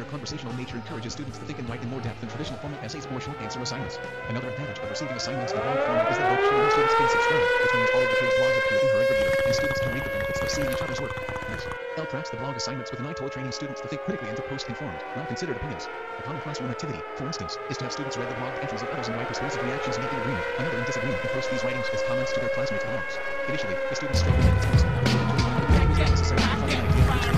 conversational nature encourages students to think and write in more depth than traditional formal essays or short answer assignments. Another advantage of receiving assignments in blog format is that both she and her students can subscribe, which means all of the page blogs appear in her reader, and students can read the benefits of seeing each other's work. Yes. L crafts the blog assignments with an eye toward training students to think critically and to post informed, well-considered opinions. A common classroom activity, for instance, is to have students read the blogged entries of others and write persuasive reactions making agreement, another in disagreement, and post these writings as comments to their classmates' blogs. Initially, the students struggled with this, but it was not necessary to find an idea which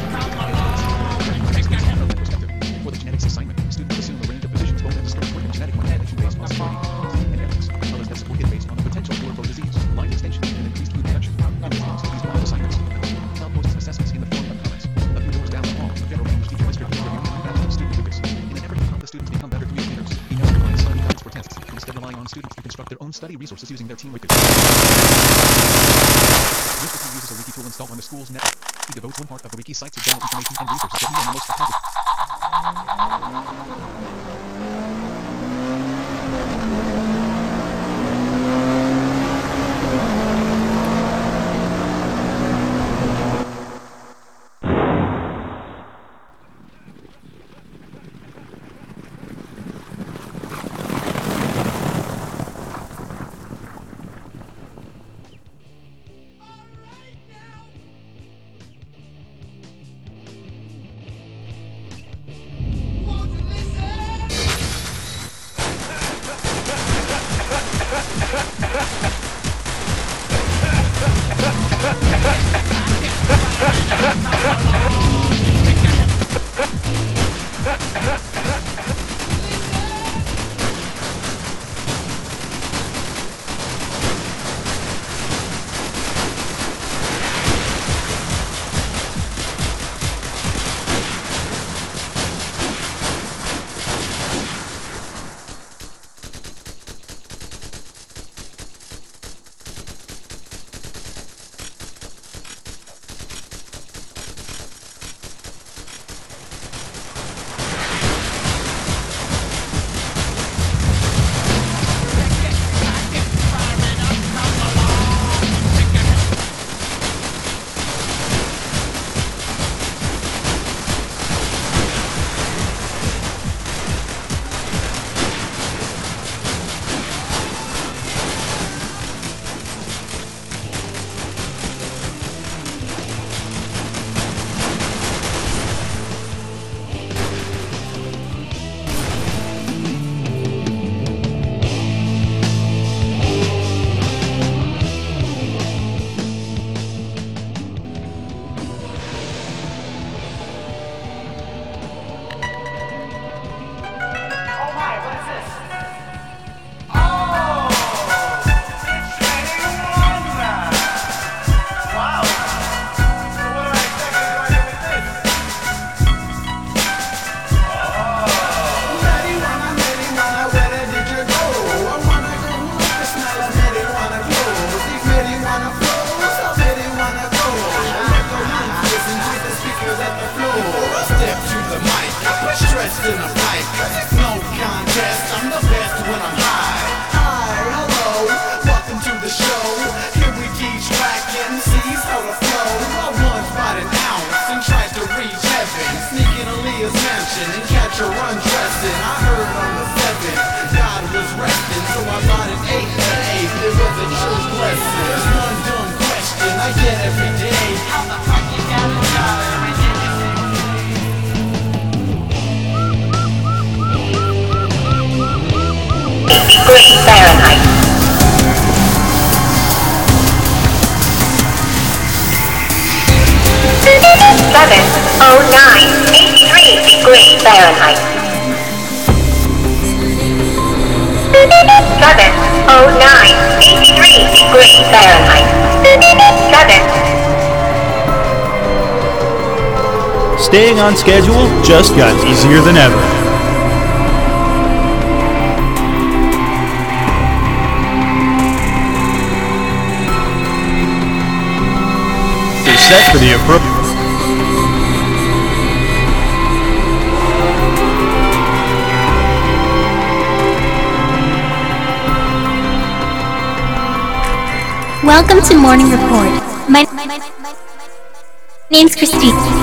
for the genetics assignment, students assume a range of positions both in the story and genetic manipulation based on security and ethics. Others have supported based on the potential for disease, line extension, and increased food production. In response to these blog assignments, Cal posts assessments in the form of comments. A few doors down the hall, the Federal English Teacher District is reviewing the feedback of student Lucas. In an effort to help the students become better communicators, he now provides study guides for tests, instead relying on students to construct their own study resources using their team Lucas. This wiki uses a wiki tool installed on the school's network. He devotes one part of the wiki site to general information and resources that he and the most topic. Fahrenheit. 709.83 degrees Fahrenheit. 709.83 degrees Fahrenheit. 7. Staying on schedule just got easier than ever. You're set for the appropriate. Welcome to Morning Report. My name's Christine.